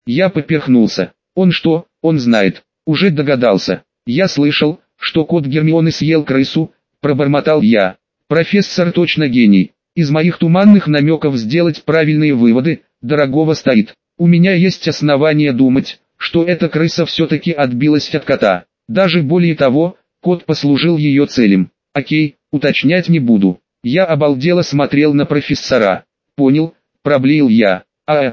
Я поперхнулся. Он что, он знает, уже догадался. Я слышал, что кот Гермионы съел крысу, пробормотал я. Профессор точно гений. Из моих туманных намеков сделать правильные выводы, дорогого стоит. У меня есть основания думать, что эта крыса все-таки отбилась от кота. Даже более того, кот послужил ее целям. Окей, уточнять не буду. Я обалдело смотрел на профессора. Понял, проблеял я.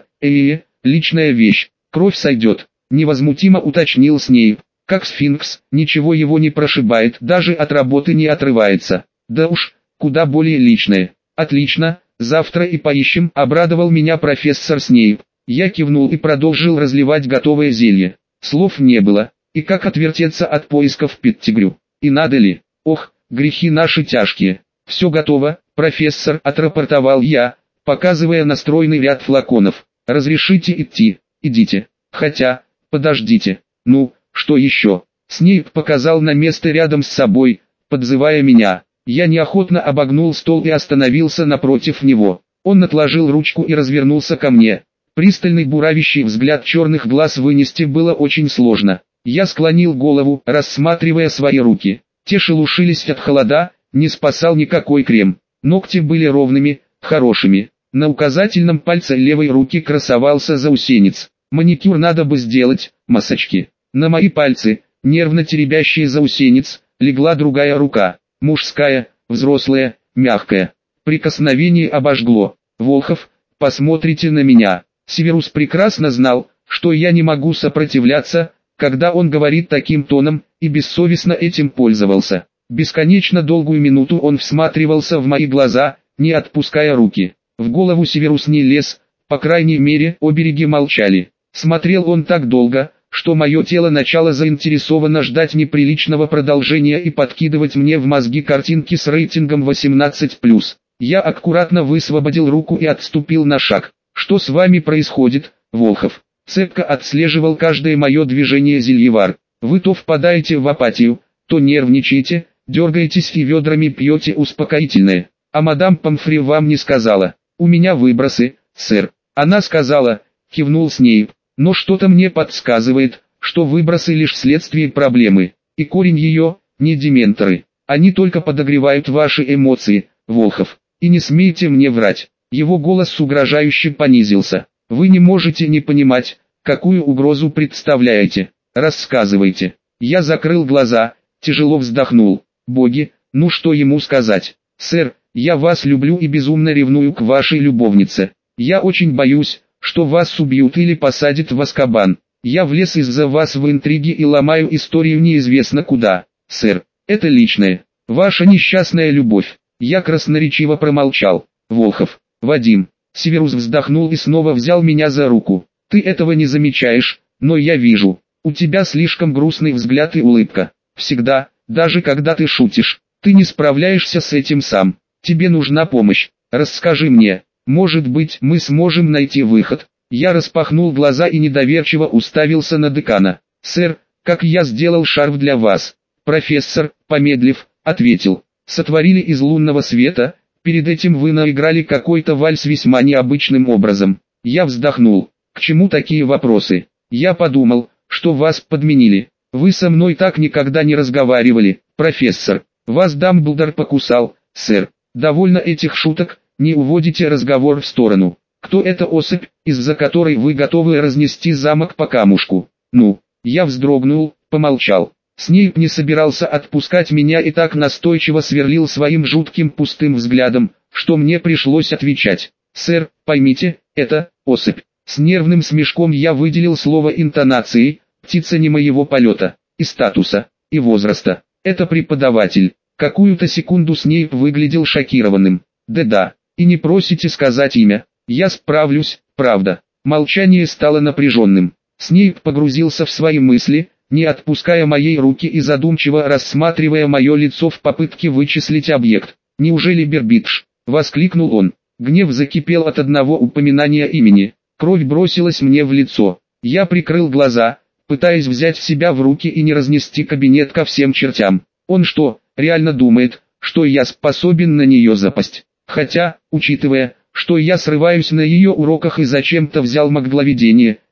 Личная вещь. Кровь сойдет. Невозмутимо уточнил Снейп. Как сфинкс, ничего его не прошибает, даже от работы не отрывается. Да уж, куда более личное. Отлично, завтра и поищем, обрадовал меня профессор Снейп. Я кивнул и продолжил разливать готовое зелье. Слов не было, и как отвертеться от поисков Петтигрю. И надо ли? Ох, грехи наши тяжкие. Все готово, профессор, отрапортовал я, показывая на стройный ряд флаконов. Разрешите идти? Идите. Хотя, подождите. Ну, что еще? Снейп показал на место рядом с собой, подзывая меня. Я неохотно обогнул стол и остановился напротив него. Он отложил ручку и развернулся ко мне. Пристальный буравящий взгляд черных глаз вынести было очень сложно. Я склонил голову, рассматривая свои руки. Те шелушились от холода, не спасал никакой крем. Ногти были ровными, хорошими. На указательном пальце левой руки красовался заусенец. Маникюр надо бы сделать, масочки. На мои пальцы, нервно теребящие заусенец, легла другая рука. Мужская, взрослая, мягкая. Прикосновение обожгло. Волхов, посмотрите на меня. Северус прекрасно знал, что я не могу сопротивляться, когда он говорит таким тоном, и бессовестно этим пользовался. Бесконечно долгую минуту он всматривался в мои глаза, не отпуская руки. В голову Северус не лез, по крайней мере, обереги молчали. Смотрел он так долго, что мое тело начало заинтересованно ждать неприличного продолжения и подкидывать мне в мозги картинки с рейтингом 18+. Я аккуратно высвободил руку и отступил на шаг. «Что с вами происходит, Волхов?» Цепко отслеживал каждое мое движение зельевар. «Вы то впадаете в апатию, то нервничаете, дергаетесь и ведрами пьете успокоительное. А мадам Помфри вам не сказала. У меня выбросы, сэр». «Она сказала», кивнул Снейп. «Но что-то мне подсказывает, что выбросы лишь следствие проблемы, и корень ее, не дементоры. Они только подогревают ваши эмоции, Волхов. И не смейте мне врать». Его голос угрожающе понизился. «Вы не можете не понимать, какую угрозу представляете. Рассказывайте». Я закрыл глаза, тяжело вздохнул. Боги, ну что ему сказать? «Сэр, я вас люблю и безумно ревную к вашей любовнице. Я очень боюсь, что вас убьют или посадят в Азкабан. Я влез из-за вас в интриги и ломаю историю неизвестно куда. Сэр, это личное. Ваша несчастная любовь». Я красноречиво промолчал. «Волхов, Вадим». Северус вздохнул и снова взял меня за руку. «Ты этого не замечаешь, но я вижу. У тебя слишком грустный взгляд и улыбка. Всегда, даже когда ты шутишь. Ты не справляешься с этим сам. Тебе нужна помощь. Расскажи мне. Может быть, мы сможем найти выход». Я распахнул глаза и недоверчиво уставился на декана. «Сэр, как я сделал шарф для вас?» Профессор, помедлив, ответил. «Сотворили из лунного света. Перед этим вы наиграли какой-то вальс весьма необычным образом». Я вздохнул. «К чему такие вопросы? Я подумал, что вас подменили. Вы со мной так никогда не разговаривали, профессор. Вас Дамблдор покусал, сэр. Довольно этих шуток, не уводите разговор в сторону. Кто эта особь, из-за которой вы готовы разнести замок по камушку?» «Ну». Я вздрогнул, помолчал. Снейп не собирался отпускать меня и так настойчиво сверлил своим жутким пустым взглядом, что мне пришлось отвечать. «Сэр, поймите, это особь». С нервным смешком я выделил слово интонацией, птица не моего полета, и статуса, и возраста. Это преподаватель. Какую-то секунду Снейп выглядел шокированным. «Да-да, и не просите сказать имя. Я справлюсь, правда». Молчание стало напряженным. Снейп погрузился в свои мысли, не отпуская моей руки и задумчиво рассматривая мое лицо в попытке вычислить объект. «Неужели Бербидж?» — воскликнул он. Гнев закипел от одного упоминания имени. Кровь бросилась мне в лицо. Я прикрыл глаза, пытаясь взять себя в руки и не разнести кабинет ко всем чертям. Он что, реально думает, что я способен на нее запасть? Хотя, учитывая, что я срываюсь на ее уроках и зачем-то взял магловедение,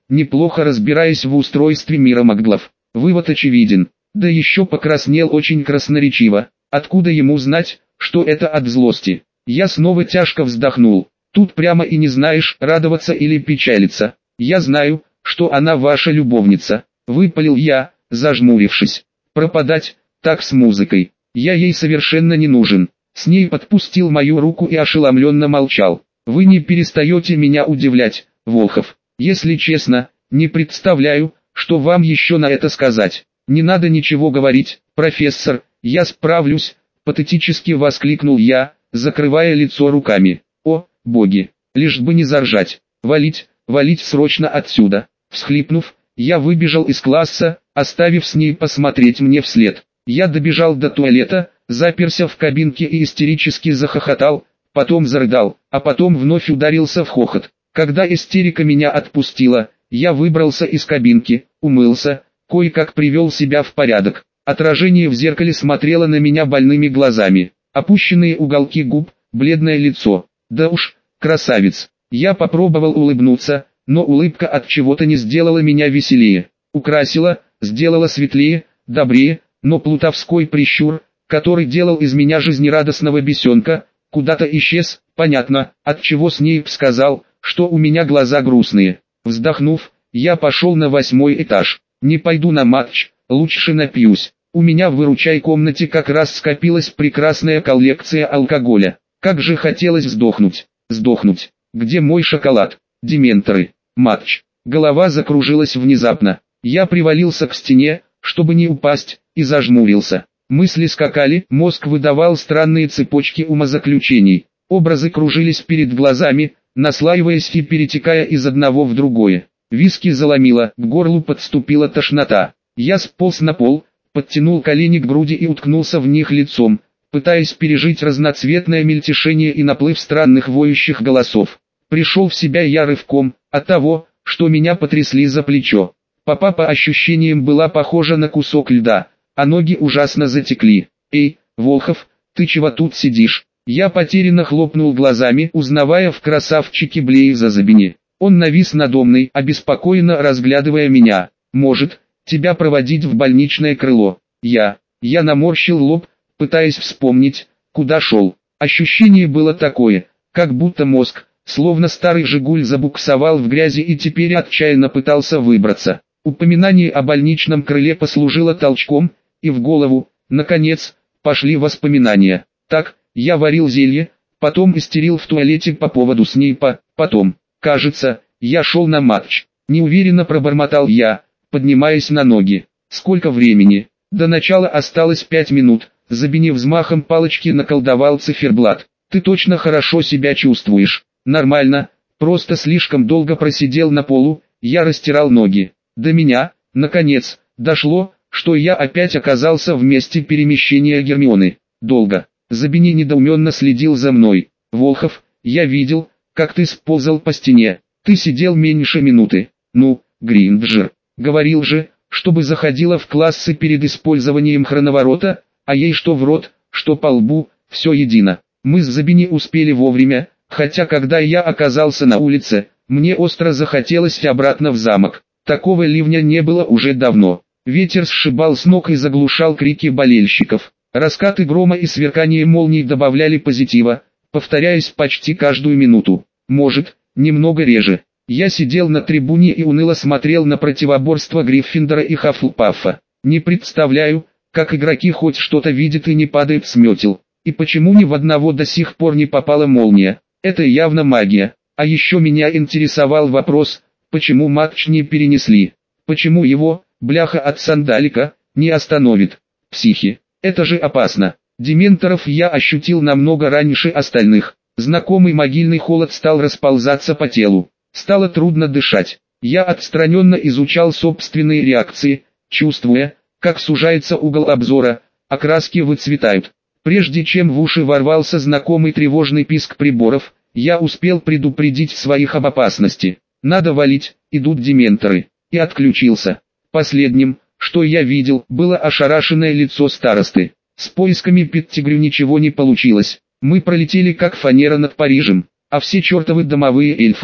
неплохо разбираясь в устройстве мира маглов. Вывод очевиден. Да еще покраснел очень красноречиво. Откуда ему знать, что это от злости? Я снова тяжко вздохнул. Тут прямо и не знаешь, радоваться или печалиться. Я знаю, что она ваша любовница. Выпалил я, зажмурившись. Пропадать, так с музыкой. Я ей совершенно не нужен. С ней подпустил мою руку и ошеломленно молчал. Вы не перестаете меня удивлять, Волхов. Если честно, не представляю, что вам еще на это сказать. Не надо ничего говорить, профессор, я справлюсь, патетически воскликнул я, закрывая лицо руками. О, боги, лишь бы не заржать. Валить, валить срочно отсюда. Всхлипнув, я выбежал из класса, оставив с ней посмотреть мне вслед. Я добежал до туалета, заперся в кабинке и истерически захохотал, потом зарыдал, а потом вновь ударился в хохот. Когда истерика меня отпустила, я выбрался из кабинки, умылся, кое-как привел себя в порядок. Отражение в зеркале смотрело на меня больными глазами, опущенные уголки губ, бледное лицо. Да уж, красавец. Я попробовал улыбнуться, но улыбка от чего-то не сделала меня веселее. Украсила, сделала светлее, добрее, но плутовской прищур, который делал из меня жизнерадостного бесенка, куда-то исчез. Понятно, отчего Снейп сказал, что у меня глаза грустные. Вздохнув, я пошел на 8-й этаж. Не пойду на матч, лучше напьюсь. У меня в выручай комнате как раз скопилась прекрасная коллекция алкоголя. Как же хотелось сдохнуть. Сдохнуть. Где мой шоколад? Дементоры. Матч. Голова закружилась внезапно. Я привалился к стене, чтобы не упасть, и зажмурился. Мысли скакали, мозг выдавал странные цепочки умозаключений. Образы кружились перед глазами, наслаиваясь и перетекая из одного в другое. Виски заломило, к горлу подступила тошнота. Я сполз на пол, подтянул колени к груди и уткнулся в них лицом, пытаясь пережить разноцветное мельтешение и наплыв странных воющих голосов. Пришел в себя я рывком, от того, что меня потрясли за плечо. Папа по ощущениям была похожа на кусок льда, а ноги ужасно затекли. «Эй, Волхов, ты чего тут сидишь?» Я потерянно хлопнул глазами, узнавая в красавчике Блейза Забини. Он навис надо мной, обеспокоенно разглядывая меня. «Может, тебя проводить в больничное крыло?» Я наморщил лоб, пытаясь вспомнить, куда шел. Ощущение было такое, как будто мозг, словно старый «Жигуль», забуксовал в грязи и теперь отчаянно пытался выбраться. Упоминание о больничном крыле послужило толчком, и в голову, наконец, пошли воспоминания. Так, я варил зелье, потом истерил в туалете по поводу Снейпа, потом, кажется, я шел на матч. Неуверенно пробормотал я, поднимаясь на ноги. Сколько времени? До начала осталось 5 минут. Забини взмахом палочки наколдовал циферблат. Ты точно хорошо себя чувствуешь? Нормально, просто слишком долго просидел на полу, я растирал ноги. До меня, наконец, дошло, что я опять оказался в месте перемещения Гермионы. Долго. Забини недоуменно следил за мной. Волхов, я видел, как ты сползал по стене. Ты сидел меньше минуты. Ну, Гринджер, говорил же, чтобы заходила в классы перед использованием хроноворота, а ей что в рот, что по лбу, все едино. Мы с Забини успели вовремя, хотя когда я оказался на улице, мне остро захотелось обратно в замок. Такого ливня не было уже давно. Ветер сшибал с ног и заглушал крики болельщиков. Раскаты грома и сверкание молний добавляли позитива, повторяясь почти каждую минуту. Может, немного реже. Я сидел на трибуне и уныло смотрел на противоборство Гриффиндора и Хаффлпаффа. Не представляю, как игроки хоть что-то видят и не падают с метел. И почему ни в одного до сих пор не попала молния? Это явно магия. А еще меня интересовал вопрос, почему матч не перенесли? Почему его, бляха от сандалика, не остановит? Психи. Это же опасно. Дементоров я ощутил намного раньше остальных. Знакомый могильный холод стал расползаться по телу. Стало трудно дышать. Я отстраненно изучал собственные реакции, чувствуя, как сужается угол обзора, а краски выцветают. Прежде чем в уши ворвался знакомый тревожный писк приборов, я успел предупредить своих об опасности. Надо валить, идут дементоры. И отключился. Последним, что я видел, было ошарашенное лицо старосты. С поисками Петтигрю ничего не получилось. Мы пролетели как фанера над Парижем, а все чертовы домовые эльфы.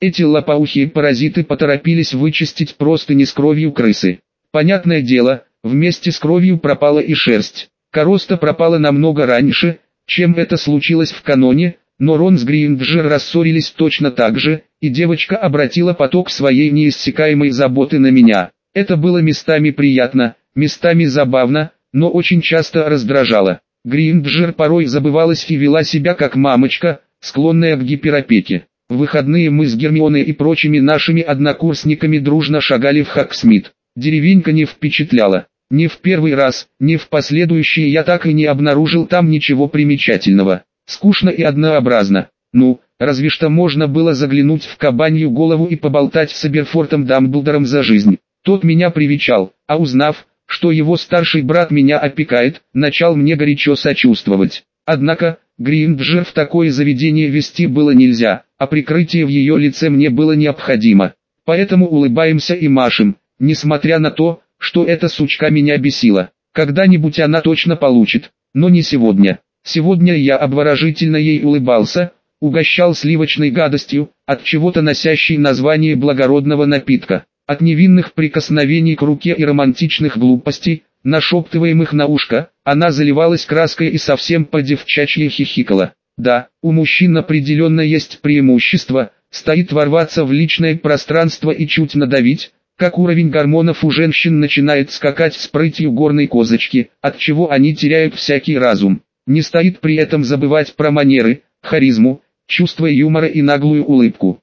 Эти лопоухие паразиты поторопились вычистить простыни с кровью крысы. Понятное дело, вместе с кровью пропала и шерсть. Короста пропала намного раньше, чем это случилось в каноне, но Рон с Гринджер рассорились точно так же, и девочка обратила поток своей неиссякаемой заботы на меня. Это было местами приятно, местами забавно, но очень часто раздражало. Гринджер порой забывалась и вела себя как мамочка, склонная к гиперопеке. В выходные мы с Гермионой и прочими нашими однокурсниками дружно шагали в Хогсмит. Деревенька не впечатляла. Ни в первый раз, ни в последующие я так и не обнаружил там ничего примечательного. Скучно и однообразно. Ну, разве что можно было заглянуть в кабанью голову и поболтать с Аберфортом Дамблдором за жизнь. Тот меня привечал, а узнав, что его старший брат меня опекает, начал мне горячо сочувствовать. Однако, Гринджер в такое заведение вести было нельзя, а прикрытие в ее лице мне было необходимо. Поэтому улыбаемся и машем, несмотря на то, что эта сучка меня бесила. Когда-нибудь она точно получит, но не сегодня. Сегодня я обворожительно ей улыбался, угощал сливочной гадостью, от чего-то носящей название благородного напитка. От невинных прикосновений к руке и романтичных глупостей, нашептываемых на ушко, она заливалась краской и совсем по-девчачьи хихикала. Да, у мужчин определенно есть преимущество, стоит ворваться в личное пространство и чуть надавить, как уровень гормонов у женщин начинает скакать с прытью горной козочки, от чего они теряют всякий разум. Не стоит при этом забывать про манеры, харизму, чувство юмора и наглую улыбку.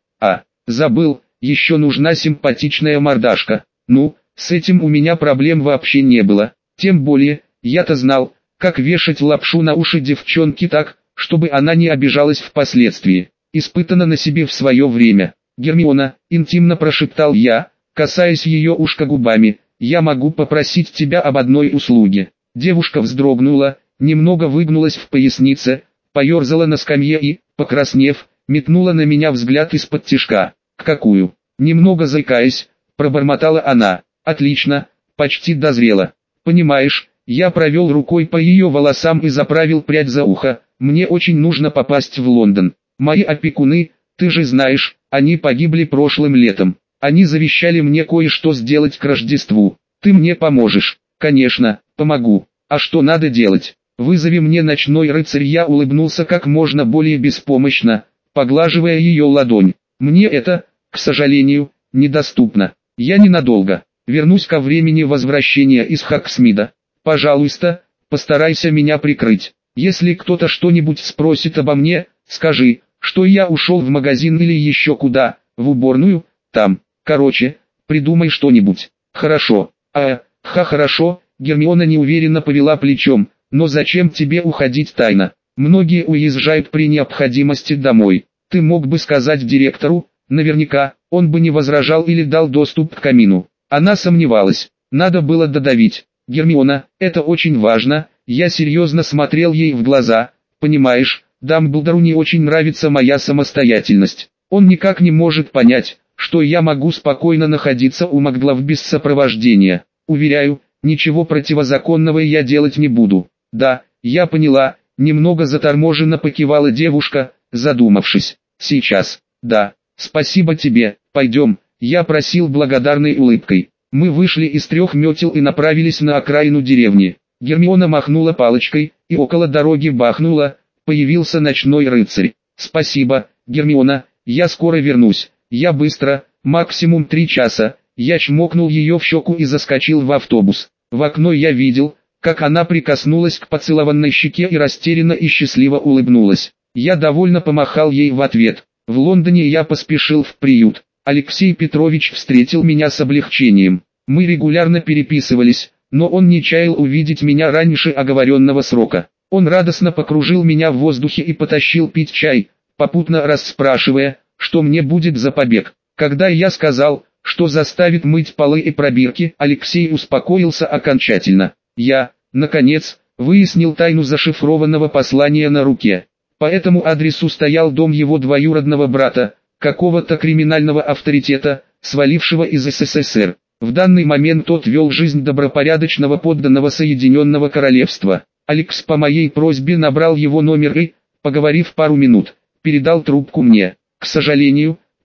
Забыл, еще нужна симпатичная мордашка. Ну, с этим у меня проблем вообще не было. Тем более, я-то знал, как вешать лапшу на уши девчонки так, чтобы она не обижалась впоследствии. Испытано на себе в свое время. «Гермиона», — интимно прошептал я, касаясь ее ушка губами, — «я могу попросить тебя об одной услуге». Девушка вздрогнула, немного выгнулась в пояснице, поерзала на скамье и, покраснев, метнула на меня взгляд из-под тишка. «Какую?» Немного заикаясь, пробормотала она. «Отлично, почти дозрела. Понимаешь, я провел рукой по ее волосам и заправил прядь за ухо. Мне очень нужно попасть в Лондон. Мои опекуны, ты же знаешь, они погибли прошлым летом. Они завещали мне кое-что сделать к Рождеству. Ты мне поможешь?» «Конечно, помогу. А что надо делать?» «Вызови мне ночной рыцарь». Я улыбнулся как можно более беспомощно, поглаживая ее ладонь. «Мне это, к сожалению, недоступно. Я ненадолго. Вернусь ко времени возвращения из Хогсмида. Пожалуйста, постарайся меня прикрыть. Если кто-то что-нибудь спросит обо мне, скажи, что я ушел в магазин или еще куда, в уборную, там. Короче, придумай что-нибудь». «Хорошо». Хорошо». Гермиона неуверенно повела плечом. «Но зачем тебе уходить тайно? Многие уезжают при необходимости домой. Ты мог бы сказать директору, наверняка, он бы не возражал или дал доступ к камину». Она сомневалась. Надо было додавить. «Гермиона, это очень важно». Я серьезно смотрел ей в глаза. «Понимаешь, Дамблдору не очень нравится моя самостоятельность. Он никак не может понять, что я могу спокойно находиться у Маглов без сопровождения. Уверяю, ничего противозаконного я делать не буду». «Да, я поняла», — немного заторможенно покивала девушка, задумавшись. «Сейчас. Да, спасибо тебе, пойдем», — я просил благодарной улыбкой. Мы вышли из 3 метел и направились на окраину деревни. Гермиона махнула палочкой, и около дороги бахнула, появился ночной рыцарь. «Спасибо, Гермиона, я скоро вернусь. Я быстро, максимум 3 часа». Я чмокнул ее в щеку и заскочил в автобус. В окно я видел, как она прикоснулась к поцелованной щеке и растерянно и счастливо улыбнулась. Я довольно помахал ей в ответ. В Лондоне я поспешил в приют. Алексей Петрович встретил меня с облегчением. Мы регулярно переписывались, но он не чаял увидеть меня раньше оговоренного срока. Он радостно покружил меня в воздухе и потащил пить чай, попутно расспрашивая, что мне будет за побег. Когда я сказал, что заставит мыть полы и пробирки, Алексей успокоился окончательно. Я, наконец, выяснил тайну зашифрованного послания на руке. По этому адресу стоял дом его двоюродного брата, какого-то криминального авторитета, свалившего из СССР. В данный момент тот вел жизнь добропорядочного подданного Соединенного Королевства. Алекс по моей просьбе набрал его номер и, поговорив пару минут, передал трубку мне. «К сожалению,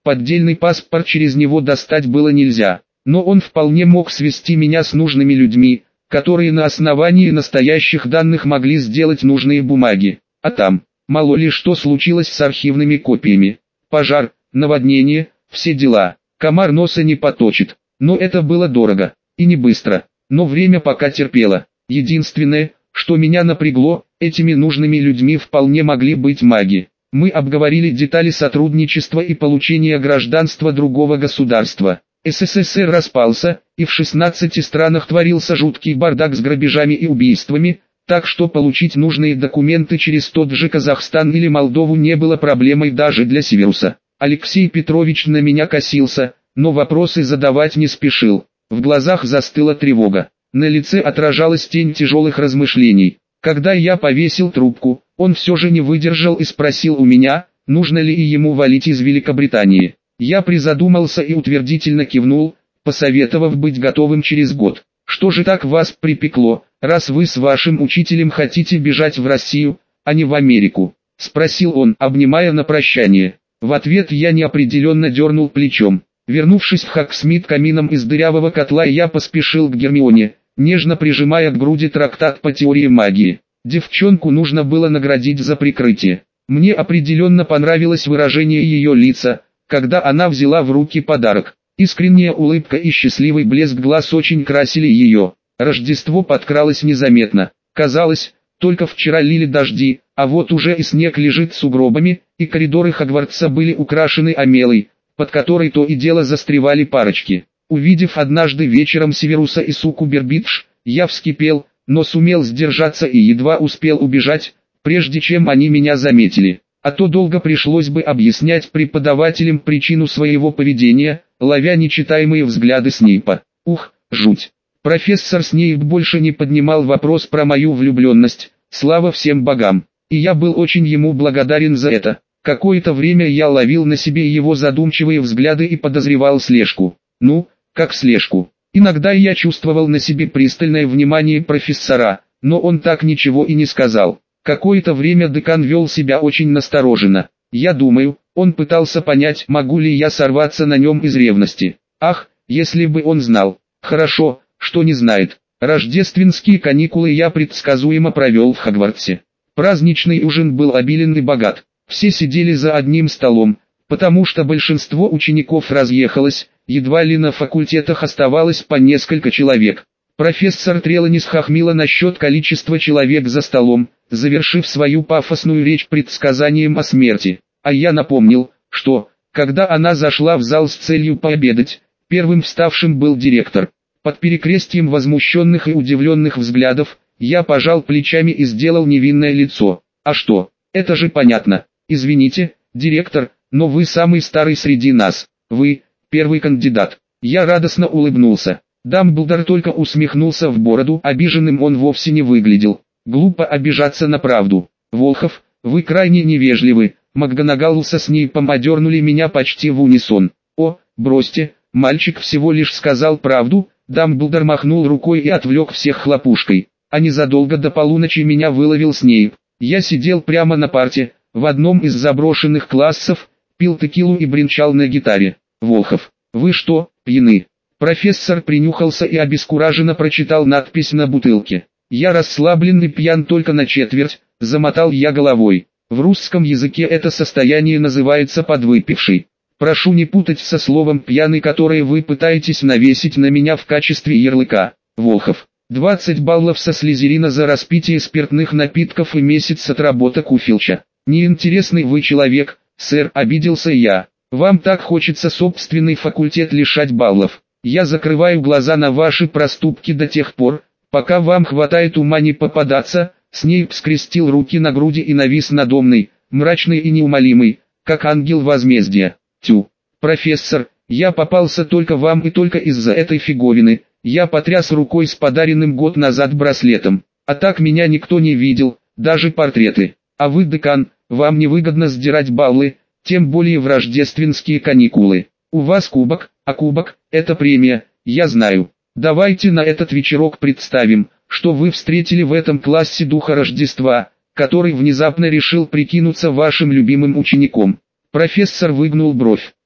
поддельный паспорт через него достать было нельзя, но он вполне мог свести меня с нужными людьми, которые на основании настоящих данных могли сделать нужные бумаги, а там, мало ли что случилось с архивными копиями. Пожар, наводнение, все дела. Комар носа не поточит. Но это было дорого. И не быстро. Но время пока терпело. Единственное, что меня напрягло, этими нужными людьми вполне могли быть маги. Мы обговорили детали сотрудничества и получения гражданства другого государства. СССР распался, и в 16 странах творился жуткий бардак с грабежами и убийствами, так что получить нужные документы через тот же Казахстан или Молдову не было проблемой даже для Северуса. Алексей Петрович на меня косился, но вопросы задавать не спешил. В глазах застыла тревога. На лице отражалась тень тяжелых размышлений. Когда я повесил трубку, он все же не выдержал и спросил у меня, нужно ли ему валить из Великобритании. Я призадумался и утвердительно кивнул, посоветовав быть готовым через год. «Что же так вас припекло, раз вы с вашим учителем хотите бежать в Россию, а не в Америку?» — спросил он, обнимая на прощание. В ответ я неопределенно дернул плечом. Вернувшись в Хоксмит камином из дырявого котла, я поспешил к Гермионе, нежно прижимая к груди трактат по теории магии. Девчонку нужно было наградить за прикрытие. Мне определенно понравилось выражение ее лица, когда она взяла в руки подарок. Искренняя улыбка и счастливый блеск глаз очень красили ее. Рождество подкралось незаметно. Казалось, только вчера лили дожди, а вот уже и снег лежит сугробами, и коридоры Хогвартса были украшены омелой, под которой то и дело застревали парочки. Увидев однажды вечером Северуса и суку Бербидж, я вскипел, но сумел сдержаться и едва успел убежать, прежде чем они меня заметили. А то долго пришлось бы объяснять преподавателям причину своего поведения, ловя нечитаемые взгляды Снейпа. Ух, жуть. Профессор Снейп больше не поднимал вопрос про мою влюбленность, слава всем богам. И я был очень ему благодарен за это. Какое-то время я ловил на себе его задумчивые взгляды и подозревал слежку. Ну, как слежку. Иногда я чувствовал на себе пристальное внимание профессора, но он так ничего и не сказал. Какое-то время декан вел себя очень настороженно. Я думаю, он пытался понять, могу ли я сорваться на нем из ревности. Ах, если бы он знал. Хорошо, что не знает. Рождественские каникулы я предсказуемо провел в Хогвартсе. Праздничный ужин был обилен и богат. Все сидели за одним столом, потому что большинство учеников разъехалось, едва ли на факультетах оставалось по несколько человек. Профессор Треланис хохмила насчет количества человек за столом, завершив свою пафосную речь предсказанием о смерти. А я напомнил, что, когда она зашла в зал с целью пообедать, первым вставшим был директор. Под перекрестием возмущенных и удивленных взглядов, я пожал плечами и сделал невинное лицо. А что, это же понятно. Извините, директор, но вы самый старый среди нас. Вы, первый кандидат. Я радостно улыбнулся. Дамблдор только усмехнулся в бороду, обиженным он вовсе не выглядел. Глупо обижаться на правду. Волхов, вы крайне невежливы. МакГонагал со Снейпом одернули меня почти в унисон. О, бросьте, мальчик всего лишь сказал правду. Дамблдор махнул рукой и отвлек всех хлопушкой. А незадолго до полуночи меня выловил Снейп. Я сидел прямо на парте, в одном из заброшенных классов, пил текилу и бренчал на гитаре. Волхов, вы что, пьяны? Профессор принюхался и обескураженно прочитал надпись на бутылке. Я расслаблен и пьян только на четверть, замотал я головой. В русском языке это состояние называется подвыпивший. Прошу не путать со словом «пьяный», которое вы пытаетесь навесить на меня в качестве ярлыка. Волхов, 20 баллов со Слизерина за распитие спиртных напитков и месяц отработок у Филча. Неинтересный вы человек, сэр, обиделся я. Вам так хочется собственный факультет лишать баллов. Я закрываю глаза на ваши проступки до тех пор, пока вам хватает ума не попадаться. Снейп скрестил руки на груди и навис надо мной, мрачный и неумолимый, как ангел возмездия. Тю, профессор, я попался только вам и только из-за этой фиговины. Я потряс рукой с подаренным год назад браслетом. А так меня никто не видел, даже портреты. А вы, декан, вам невыгодно сдирать баллы, тем более в рождественские каникулы. У вас кубок, а кубок – это премия, я знаю. Давайте на этот вечерок представим, что вы встретили в этом классе духа Рождества, который внезапно решил прикинуться вашим любимым учеником. Профессор выгнул бровь.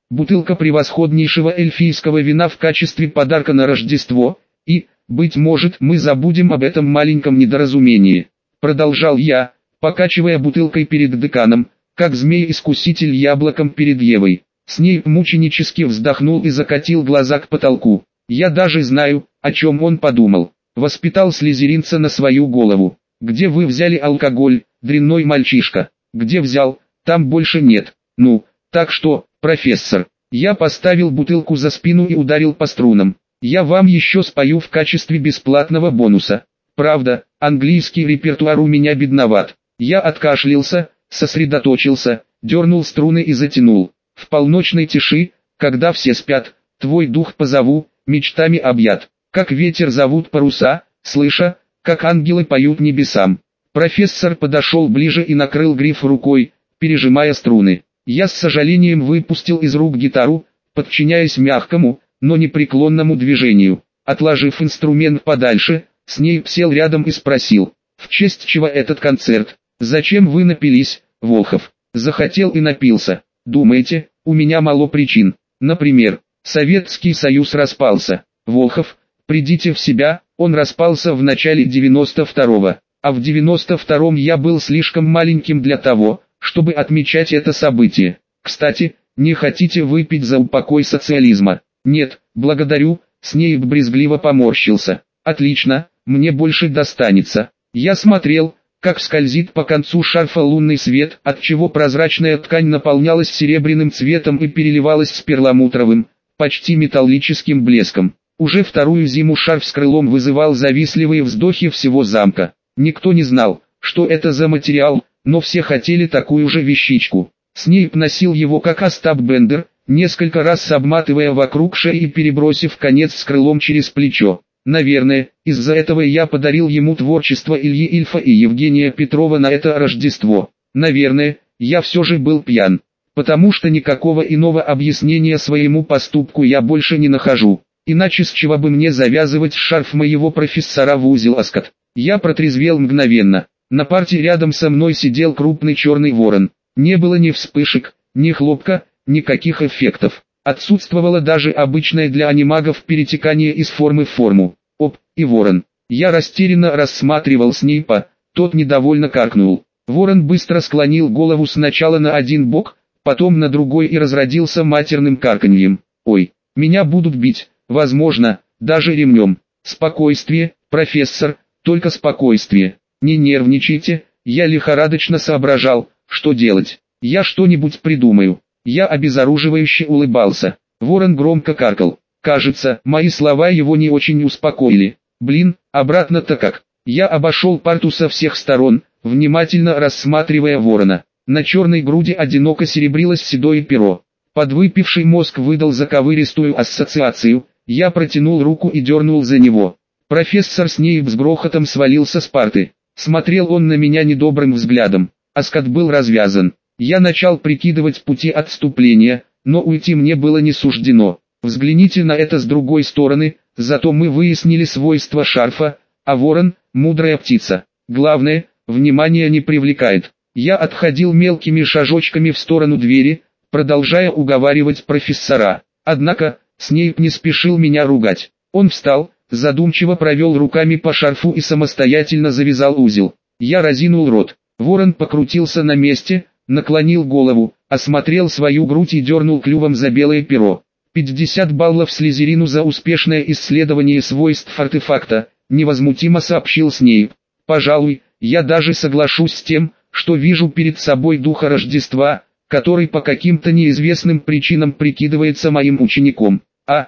бутылка превосходнейшего эльфийского вина в качестве подарка на Рождество, и, быть может, мы забудем об этом маленьком недоразумении. Продолжал я, покачивая бутылкой перед деканом, как змей-искуситель яблоком перед Евой. Снейп мученически вздохнул и закатил глаза к потолку. Я даже знаю, о чем он подумал. Воспитал слизеринца на свою голову. Где вы взяли алкоголь, дрянной мальчишка? Где взял, там больше нет. Ну, так что, профессор, я поставил бутылку за спину и ударил по струнам. Я вам еще спою в качестве бесплатного бонуса. Правда, английский репертуар у меня бедноват. Я откашлялся, сосредоточился, дернул струны и затянул. В полночной тиши, когда все спят, твой дух позову, мечтами объят. Как ветер зовут паруса, слыша, как ангелы поют небесам. Профессор подошел ближе и накрыл гриф рукой, пережимая струны. Я с сожалением выпустил из рук гитару, подчиняясь мягкому, но непреклонному движению. Отложив инструмент подальше, Снейп сел рядом и спросил: «В честь чего этот концерт? Зачем вы напились, Волхов?» «Захотел и напился. Думаете, у меня мало причин? Например, Советский Союз распался. Волхов, придите в себя, он распался в начале 92-го, а в 92-м я был слишком маленьким для того, чтобы отмечать это событие. Кстати, не хотите выпить за упокой социализма?» «Нет, благодарю», Снейп брезгливо поморщился. «Отлично, мне больше достанется». Я смотрел, как скользит по концу шарфа лунный свет, отчего прозрачная ткань наполнялась серебряным цветом и переливалась с перламутровым, почти металлическим блеском. Уже вторую зиму шарф с крылом вызывал завистливые вздохи всего замка. Никто не знал, что это за материал, но все хотели такую же вещичку. Снейп носил его как Остап Бендер, несколько раз обматывая вокруг шеи и перебросив конец с крылом через плечо. Наверное, из-за этого я подарил ему творчество Ильи Ильфа и Евгения Петрова на это Рождество. Наверное, я все же был пьян, потому что никакого иного объяснения своему поступку я больше не нахожу. Иначе с чего бы мне завязывать шарф моего профессора в узел Аскот? Я протрезвел мгновенно. На парте рядом со мной сидел крупный черный ворон. Не было ни вспышек, ни хлопка, никаких эффектов. Отсутствовало даже обычное для анимагов перетекание из формы в форму. Оп, и ворон. Я растерянно рассматривал Снейпа, тот недовольно каркнул. Ворон быстро склонил голову сначала на один бок, потом на другой и разродился матерным карканьем. «Ой, меня будут бить, возможно, даже ремнем». «Спокойствие, профессор, только спокойствие. Не нервничайте», я лихорадочно соображал, что делать. «Я что-нибудь придумаю». Я обезоруживающе улыбался. Ворон громко каркал. Кажется, мои слова его не очень успокоили. Блин, обратно-то как? Я обошел парту со всех сторон, внимательно рассматривая ворона. На черной груди одиноко серебрилось седое перо. Подвыпивший мозг выдал заковыристую ассоциацию. Я протянул руку и дернул за него. Профессор Снейп с грохотом свалился с парты. Смотрел он на меня недобрым взглядом. Аскот был развязан. Я начал прикидывать пути отступления, но уйти мне было не суждено. Взгляните на это с другой стороны, зато мы выяснили свойства шарфа, а ворон – мудрая птица. Главное, внимание не привлекает. Я отходил мелкими шажочками в сторону двери, продолжая уговаривать профессора. Однако, Снейп не спешил меня ругать. Он встал, задумчиво провел руками по шарфу и самостоятельно завязал узел. Я разинул рот. Ворон покрутился на месте, наклонил голову, осмотрел свою грудь и дернул клювом за белое перо. 50 баллов Слизерину за успешное исследование свойств артефакта, невозмутимо сообщил Снейп. Пожалуй, я даже соглашусь с тем, что вижу перед собой духа Рождества, который по каким-то неизвестным причинам прикидывается моим учеником.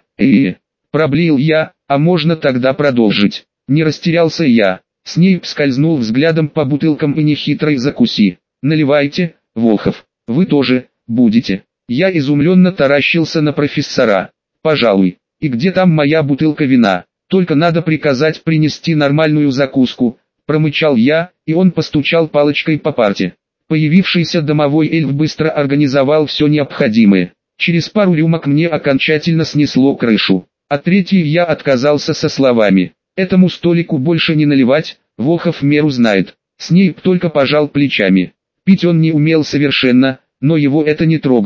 Проблеял я, а можно тогда продолжить? Не растерялся я. Снейп скользнул взглядом по бутылкам и нехитрой закуси. Наливайте, Волхов, вы тоже будете. Я изумленно таращился на профессора. Пожалуй, и где там моя бутылка вина? Только надо приказать принести нормальную закуску, промычал я, и он постучал палочкой по парте. Появившийся домовой эльф быстро организовал все необходимое. Через пару рюмок мне окончательно снесло крышу. А третий я отказался со словами: «Этому столику больше не наливать, Волхов меру знает». Снейп только пожал плечами. Пить он не умел совершенно, но его это не трогало.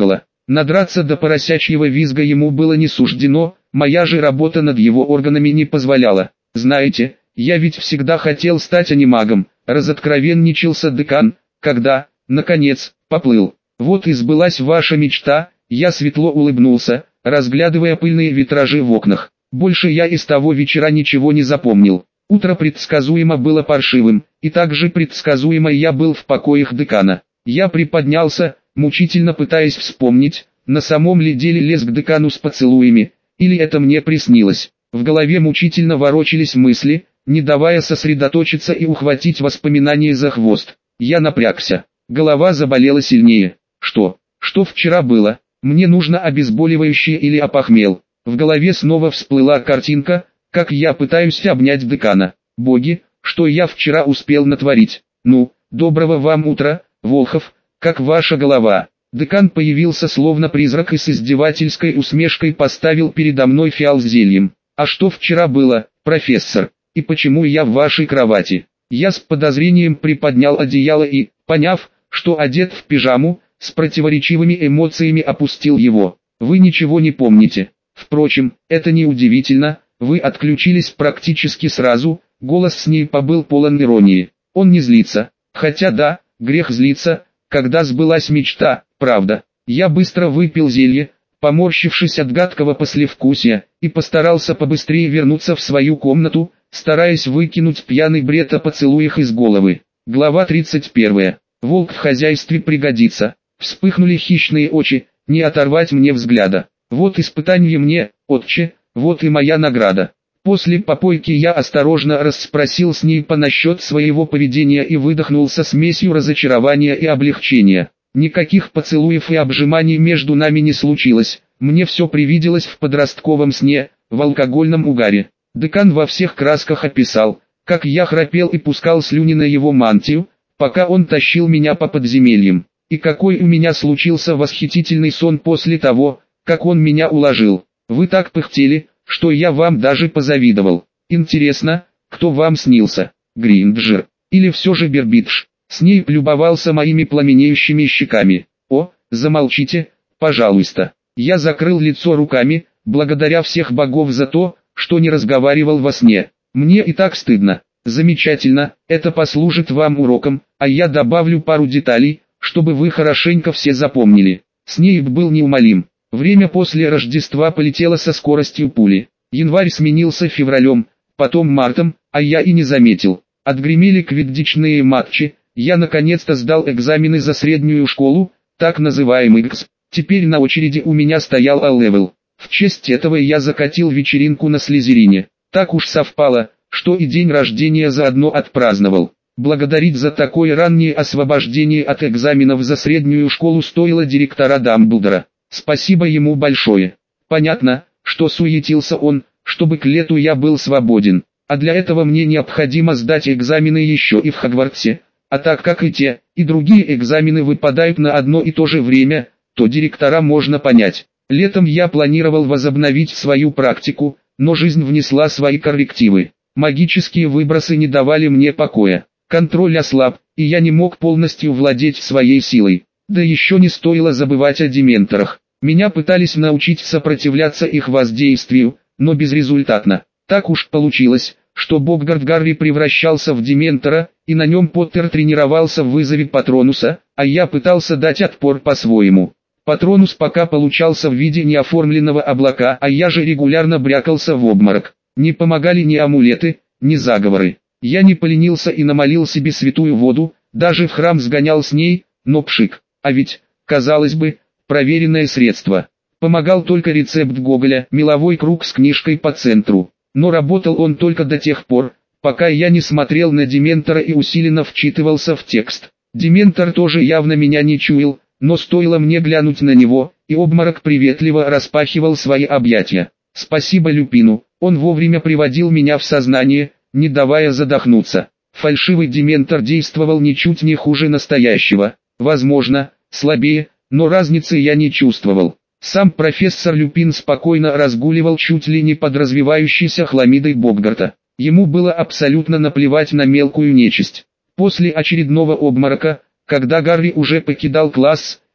Надраться до поросячьего визга ему было не суждено, моя же работа над его органами не позволяла. «Знаете, я ведь всегда хотел стать анимагом», — разоткровенничался декан, когда, наконец, поплыл. «Вот и сбылась ваша мечта», — я светло улыбнулся, разглядывая пыльные витражи в окнах. Больше я из того вечера ничего не запомнил. Утро предсказуемо было паршивым, и также предсказуемо я был в покоях декана. Я приподнялся, мучительно пытаясь вспомнить, на самом ли деле лез к декану с поцелуями, или это мне приснилось. В голове мучительно ворочались мысли, не давая сосредоточиться и ухватить воспоминания за хвост. Я напрягся. Голова заболела сильнее. Что вчера было? Мне нужно обезболивающее или опохмел? В голове снова всплыла картинка, как я пытаюсь обнять декана. Боги, что я вчера успел натворить? Ну, доброго вам утра, Волхов, как ваша голова? Декан появился словно призрак и с издевательской усмешкой поставил передо мной фиал с зельем. А что вчера было, профессор? И почему я в вашей кровати? Я с подозрением приподнял одеяло и, поняв, что одет в пижаму, с противоречивыми эмоциями опустил его. Вы ничего не помните. Впрочем, это не удивительно, вы отключились практически сразу, голос Снейпа был полон иронии. Он не злится, хотя да, грех злиться, когда сбылась мечта, правда. Я быстро выпил зелье, поморщившись от гадкого послевкусия, и постарался побыстрее вернуться в свою комнату, стараясь выкинуть пьяный бред о поцелуях из головы. Глава 31. Волк в хозяйстве пригодится. Вспыхнули хищные очи, не оторвать мне взгляда. Вот испытание мне, отче, вот и моя награда. После попойки я осторожно расспросил Снейпа насчет своего поведения и выдохнул со смесью разочарования и облегчения. Никаких поцелуев и обжиманий между нами не случилось, мне все привиделось в подростковом сне, в алкогольном угаре. Декан во всех красках описал, как я храпел и пускал слюни на его мантию, пока он тащил меня по подземельям. И какой у меня случился восхитительный сон после того, как он меня уложил. Вы так пыхтели, что я вам даже позавидовал. Интересно, кто вам снился, Гринджер, или все же Бербидж? Снейп любовался моими пламенеющими щеками. О, замолчите, пожалуйста. Я закрыл лицо руками, благодаря всех богов за то, что не разговаривал во сне. Мне и так стыдно. Замечательно, это послужит вам уроком, а я добавлю пару деталей, чтобы вы хорошенько все запомнили. Снейп был неумолим. Время после Рождества полетело со скоростью пули. Январь сменился февралем, потом мартом, а я и не заметил. Отгремели квиддичные матчи, я наконец-то сдал экзамены за среднюю школу, так называемый ГС. Теперь на очереди у меня стоял А-левел. В честь этого я закатил вечеринку на Слизерине. Так уж совпало, что и день рождения заодно отпраздновал. Благодарить за такое раннее освобождение от экзаменов за среднюю школу стоило директора Дамблдора. Спасибо ему большое. Понятно, что суетился он, чтобы к лету я был свободен. А для этого мне необходимо сдать экзамены еще и в Хогвартсе. А так как и те, и другие экзамены выпадают на одно и то же время, то директора можно понять. Летом я планировал возобновить свою практику, но жизнь внесла свои коррективы. Магические выбросы не давали мне покоя. Контроль ослаб, и я не мог полностью владеть своей силой. Да еще не стоило забывать о дементорах. Меня пытались научить сопротивляться их воздействию, но безрезультатно. Так уж получилось, что Боггарт Гарри превращался в дементора, и на нем Поттер тренировался в вызове Патронуса, а я пытался дать отпор по-своему. Патронус пока получался в виде неоформленного облака, а я же регулярно брякался в обморок. Не помогали ни амулеты, ни заговоры. Я не поленился и намолил себе святую воду, даже в храм сгонял с ней, но пшик. А ведь, казалось бы, проверенное средство. Помогал только рецепт Гоголя, меловой круг с книжкой по центру. Но работал он только до тех пор, пока я не смотрел на Дементора и усиленно вчитывался в текст. Дементор тоже явно меня не чуял, но стоило мне глянуть на него, и обморок приветливо распахивал свои объятия. Спасибо Люпину, он вовремя приводил меня в сознание, не давая задохнуться. Фальшивый Дементор действовал ничуть не хуже настоящего. Возможно, слабее, но разницы я не чувствовал. Сам профессор Люпин спокойно разгуливал чуть ли не под развивающейся хламидой Боггарта. Ему было абсолютно наплевать на мелкую нечисть. После очередного обморока, когда Гарри уже покидал класс,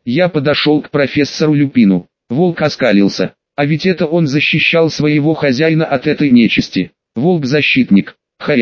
Я подошел к профессору Люпину. Волк оскалился. А ведь это он защищал своего хозяина от этой нечисти. Волк-защитник.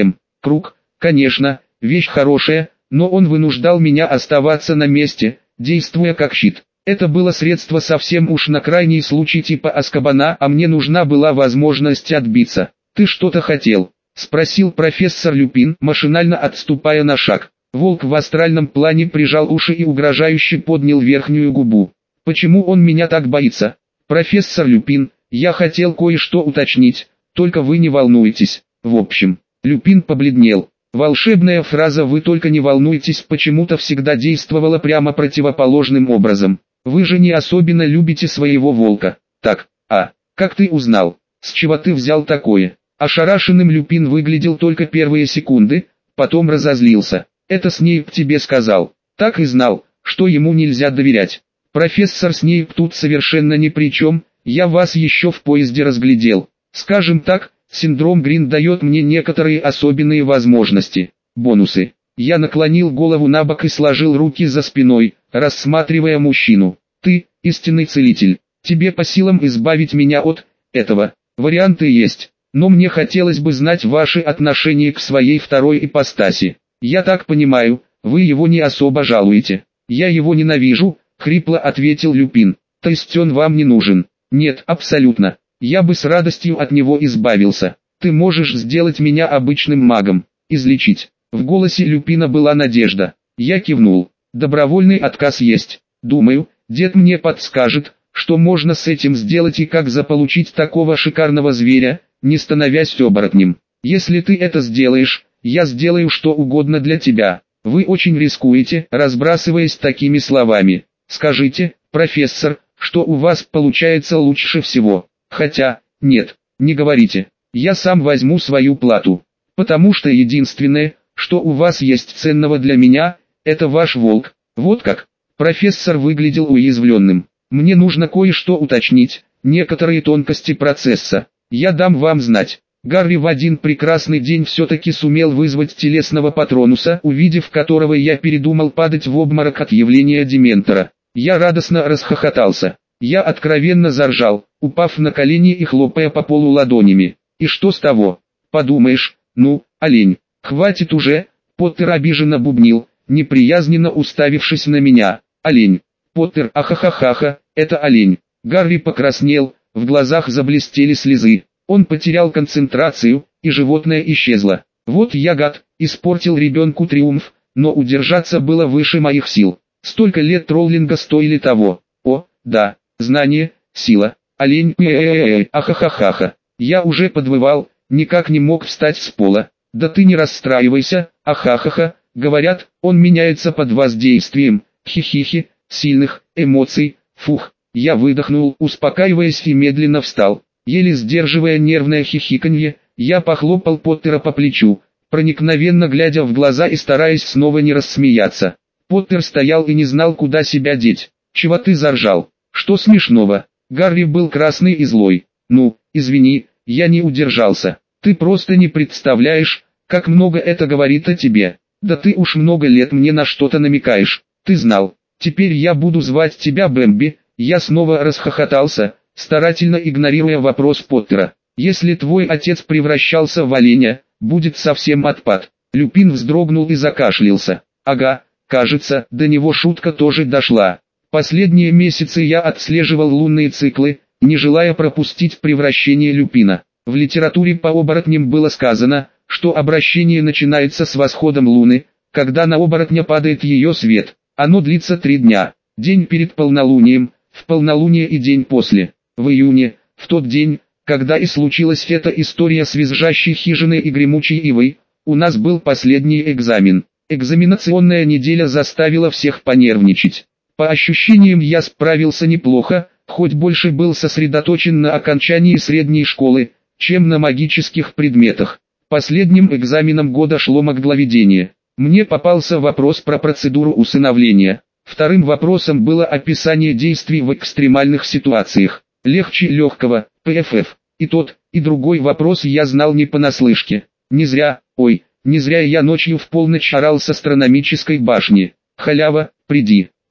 Круг, конечно, вещь хорошая, но он вынуждал меня оставаться на месте, действуя как щит. Это было средство совсем уж на крайний случай типа Азкабана, а мне нужна была возможность отбиться. «Ты что-то хотел?» — спросил профессор Люпин, машинально отступая на шаг. Волк в астральном плане прижал уши и угрожающе поднял верхнюю губу. «Почему он меня так боится?» «Профессор Люпин, я хотел кое-что уточнить, только вы не волнуйтесь. В общем...» Люпин побледнел. Волшебная фраза «вы только не волнуйтесь» почему-то всегда действовала прямо противоположным образом. «Вы же не особенно любите своего волка. Так, как ты узнал? С чего ты взял такое?» Ошарашенным Люпин выглядел только первые секунды, потом разозлился. «Это Снейп тебе сказал. Так и знал, что ему нельзя доверять. Профессор Снейп тут совершенно ни при чем, я вас еще в поезде разглядел. Скажем так, синдром Грин дает мне некоторые особенные возможности, бонусы». Я наклонил голову набок и сложил руки за спиной, рассматривая мужчину. «Ты, истинный целитель, тебе по силам избавить меня от этого. Варианты есть, но мне хотелось бы знать ваши отношения к своей второй ипостаси. Я так понимаю, вы его не особо жалуете». «Я его ненавижу», — хрипло ответил Люпин. «То есть он вам не нужен?» «Нет, абсолютно. Я бы с радостью от него избавился. Ты можешь сделать меня обычным магом, излечить». В голосе Люпина была надежда. Я кивнул. «Добровольный отказ есть. Думаю, дед мне подскажет, что можно с этим сделать и как заполучить такого шикарного зверя, не становясь оборотнем. Если ты это сделаешь, я сделаю что угодно для тебя». «Вы очень рискуете, разбрасываясь такими словами. Скажите, профессор, что у вас получается лучше всего. Хотя, нет, не говорите. Я сам возьму свою плату. Потому что единственное, что у вас есть ценного для меня, это ваш волк». «Вот как?» Профессор выглядел уязвленным. «Мне нужно кое-что уточнить, некоторые тонкости процесса. Я дам вам знать». Гарри в один прекрасный день все-таки сумел вызвать телесного патронуса, увидев которого я передумал падать в обморок от явления Дементора. Я радостно расхохотался. Я откровенно заржал, упав на колени и хлопая по полу ладонями. И что с того? Подумаешь, ну, олень, хватит уже, Поттер обиженно бубнил, неприязненно уставившись на меня. Олень. Поттер, ахахахаха, это олень. Гарри покраснел, в глазах заблестели слезы. Он потерял концентрацию, и животное исчезло. Вот я гад, испортил ребенку триумф, но удержаться было выше моих сил. Столько лет троллинга стоили того. О, да, знание, сила, олень, ахахахаха. Я уже подвывал, никак не мог встать с пола. Да ты не расстраивайся, ахахаха, говорят, он меняется под воздействием, хихихи, сильных эмоций, фух. Я выдохнул, успокаиваясь и медленно встал. Еле сдерживая нервное хихиканье, я похлопал Поттера по плечу, проникновенно глядя в глаза и стараясь снова не рассмеяться. Поттер стоял и не знал, куда себя деть. «Чего ты заржал? Что смешного?» Гарри был красный и злой. «Ну, извини, я не удержался. Ты просто не представляешь, как много это говорит о тебе. Да ты уж много лет мне на что-то намекаешь. Ты знал. Теперь я буду звать тебя Бэмби». Я снова расхохотался, старательно игнорируя вопрос Поттера. «Если твой отец превращался в оленя, будет совсем отпад». Люпин вздрогнул и закашлялся. «Ага, кажется, до него шутка тоже дошла. Последние месяцы я отслеживал лунные циклы, не желая пропустить превращение Люпина. В литературе по оборотням было сказано, что обращение начинается с восходом луны, когда на оборотня падает ее свет. Оно длится 3 дня, день перед полнолунием, в полнолуние и день после. В июне, в тот день, когда и случилась эта история с визжащей хижиной и гремучей ивой, у нас был последний экзамен. Экзаменационная неделя заставила всех понервничать. По ощущениям я справился неплохо, хоть больше был сосредоточен на окончании средней школы, чем на магических предметах. Последним экзаменом года шло магловедение. Мне попался вопрос про процедуру усыновления. Вторым вопросом было описание действий в экстремальных ситуациях. Легче легкого, ПФФ. И тот, и другой вопрос я знал не понаслышке. Не зря я ночью в полночь орал с астрономической башни. «Халява, приди».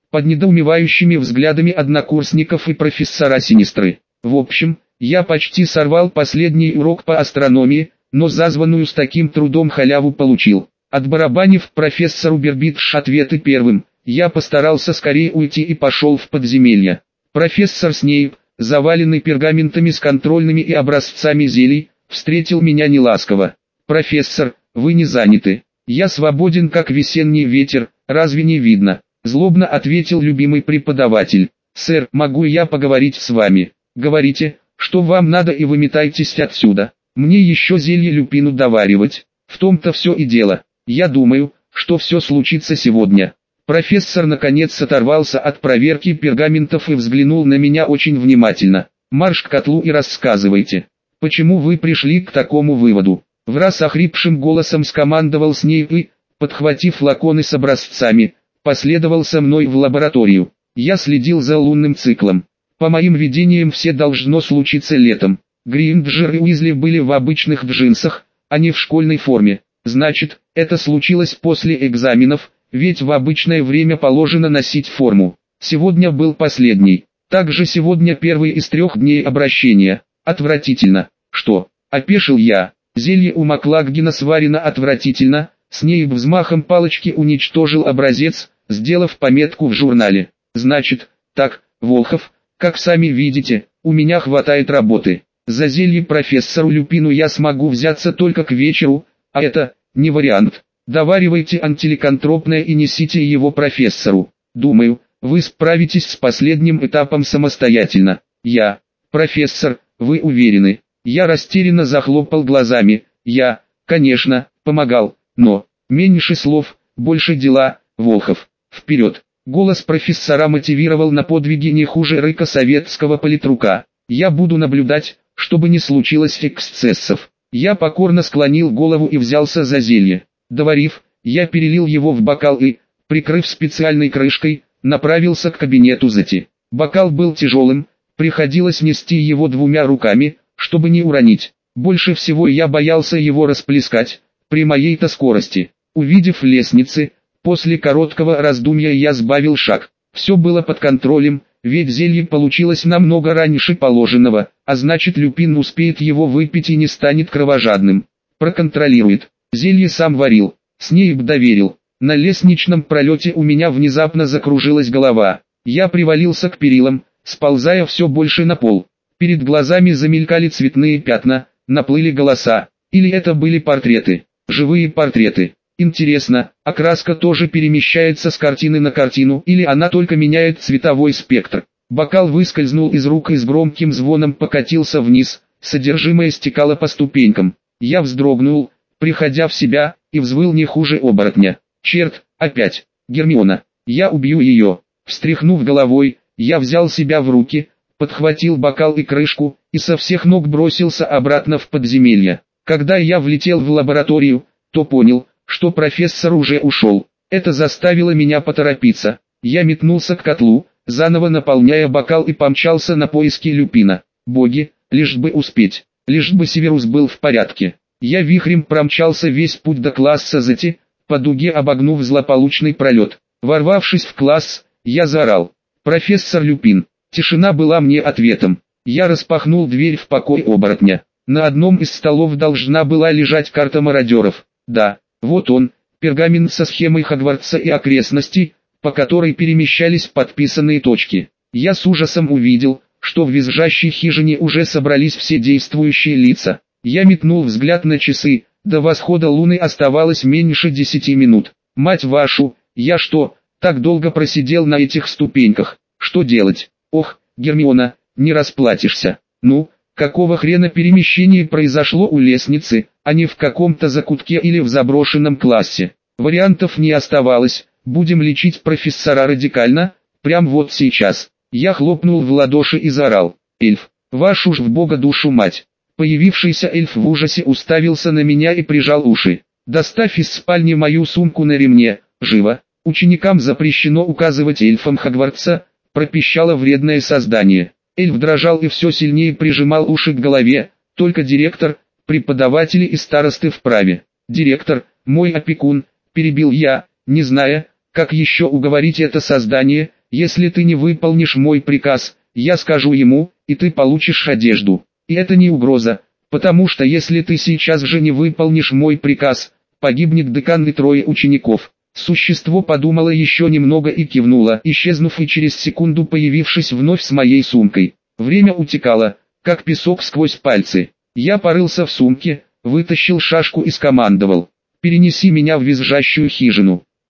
под недоумевающими взглядами однокурсников и профессора Синистры. В общем, я почти сорвал последний урок по астрономии, но зазванную с таким трудом халяву получил. Отбарабанив профессору Бербидж ответы первым, я постарался скорее уйти и пошел в подземелье. Профессор Снейп, заваленный пергаментами с контрольными и образцами зелий, встретил меня неласково. «Профессор, вы не заняты. Я свободен как весенний ветер, разве не видно?» Злобно ответил любимый преподаватель. «Сэр, могу я поговорить с вами?» «Говорите, что вам надо, и выметайтесь отсюда. Мне еще зелье люпину доваривать. В том-то все и дело. Я думаю, что все случится сегодня». Профессор наконец оторвался от проверки пергаментов и взглянул на меня очень внимательно. «Марш к котлу и рассказывайте, почему вы пришли к такому выводу?» Враз охрипшим голосом скомандовал Снейп и, подхватив флаконы с образцами, последовал со мной в лабораторию. Я следил за лунным циклом. По моим видениям все должно случиться летом. Гринджер и Уизли были в обычных джинсах, а не в школьной форме. Значит, это случилось после экзаменов, ведь в обычное время положено носить форму. Сегодня был последний. Также сегодня первый из 3 дней обращения. Отвратительно. Что? Опешил я. Зелье у Маклаггина сварено отвратительно. Снейп взмахом палочки уничтожил образец, сделав пометку в журнале. Значит, так, Волхов, как сами видите, у меня хватает работы. За зелье профессору Люпину я смогу взяться только к вечеру, а это не вариант. Доваривайте антиликантропное и несите его профессору. Думаю, вы справитесь с последним этапом самостоятельно. Профессор, вы уверены? Я растерянно захлопал глазами. Я, конечно, помогал, но меньше слов, больше дела. Волхов, вперед! Голос профессора мотивировал на подвиги не хуже рыка советского политрука. Я буду наблюдать, чтобы не случилось эксцессов. Я покорно склонил голову и взялся за зелье. Доварив, я перелил его в бокал и, прикрыв специальной крышкой, направился к кабинету Зати. Бокал был тяжелым, приходилось нести его 2 руками, чтобы не уронить. Больше всего я боялся его расплескать, при моей-то скорости. Увидев лестницы, после короткого раздумья я сбавил шаг. Все было под контролем, ведь зелье получилось намного раньше положенного, а значит Люпин успеет его выпить и не станет кровожадным. Проконтролирует. Зелье сам варил. Снейп доверил. На лестничном пролете у меня внезапно закружилась голова. Я привалился к перилам, сползая все больше на пол. Перед глазами замелькали цветные пятна, наплыли голоса. Или это были портреты? Живые портреты. Интересно, окраска тоже перемещается с картины на картину, или она только меняет цветовой спектр? Бокал выскользнул из рук и с громким звоном покатился вниз, содержимое стекало по ступенькам. Я вздрогнул, приходя в себя, и взвыл не хуже оборотня. Черт, опять, Гермиона, я убью ее. Встряхнув головой, я взял себя в руки, подхватил бокал и крышку, и со всех ног бросился обратно в подземелье. Когда я влетел в лабораторию, то понял, что профессор уже ушел. Это заставило меня поторопиться. Я метнулся к котлу, заново наполняя бокал и помчался на поиски Люпина. Боги, лишь бы успеть, лишь бы Северус был в порядке. Я вихрем промчался весь путь до класса Зати, по дуге обогнув злополучный пролет. Ворвавшись в класс, я заорал: «Профессор Люпин!» Тишина была мне ответом. Я распахнул дверь в покой оборотня. На одном из столов должна была лежать карта мародеров. Да, вот он, пергамент со схемой Хогвартса и окрестностей, по которой перемещались подписанные точки. Я с ужасом увидел, что в визжащей хижине уже собрались все действующие лица. Я метнул взгляд на часы, до восхода луны оставалось меньше 10 минут. Мать вашу, я что, так долго просидел на этих ступеньках? Что делать? Ох, Гермиона, не расплатишься. Ну, какого хрена перемещение произошло у лестницы, а не в каком-то закутке или в заброшенном классе? Вариантов не оставалось, будем лечить профессора радикально, прям вот сейчас. Я хлопнул в ладоши и заорал: «Эльф, вашу ж в бога душу мать!» Появившийся эльф в ужасе уставился на меня и прижал уши. «Доставь из спальни мою сумку на ремне, живо! Ученикам запрещено указывать эльфам Хогвартса», пропищало вредное создание. Эльф дрожал и все сильнее прижимал уши к голове. Только директор, преподаватели и старосты вправе. «Директор, мой опекун», перебил я, не зная, как еще уговорить это создание, если ты не выполнишь мой приказ, я скажу ему, и ты получишь одежду. И это не угроза, потому что если ты сейчас же не выполнишь мой приказ, погибнет декан и 3 учеников». Существо подумало еще немного и кивнуло, исчезнув и через секунду появившись вновь с моей сумкой. Время утекало, как песок сквозь пальцы. Я порылся в сумке, вытащил шашку и скомандовал: «Перенеси меня в визжащую хижину».